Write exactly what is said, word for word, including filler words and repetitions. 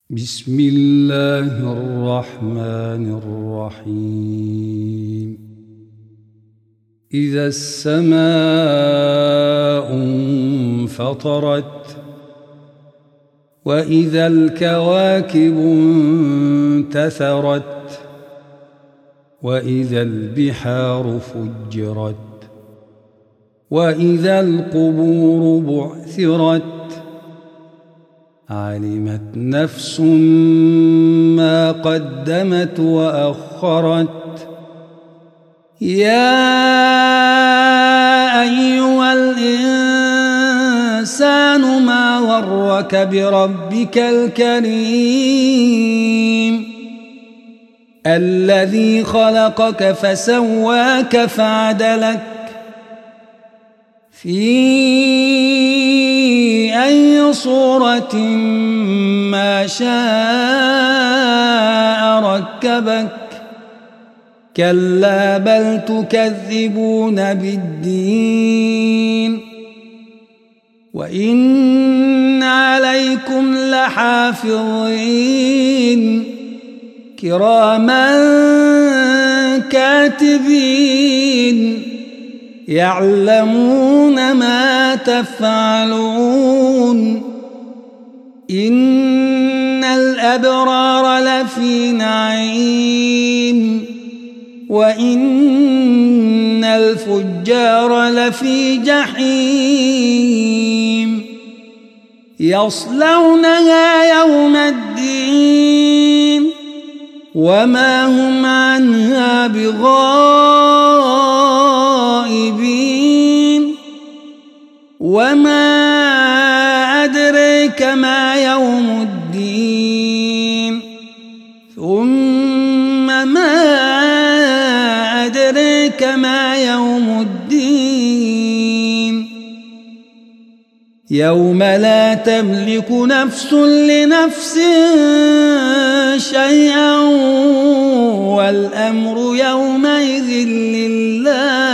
بسم الله الرحمن الرحيم. إذا السماء انفطرت وإذا الكواكب انتثرت وإذا البحار فجرت وإذا القبور بعثرت علمت نفس ما قدمت وأخرت. يا أيها الإنسان ما غرك بربك الكريم الذي خلقك فسواك فعدلك في أي صورة ما شاء ركبك. كلا بل تكذبون بالدين وإن عليكم لحافظين كراما كاتبين يعلمون ما تفعلون. إن الأبرار لفي نعيم وإن الفجار لفي جحيم يصلونها يوم الدين وما هم عنها بغائبين. وما أدريك ما يوم الدين ثم ما أدريك ما يوم الدين يوم لا تملك نفس لنفس شيئا والأمر يومئذ لله.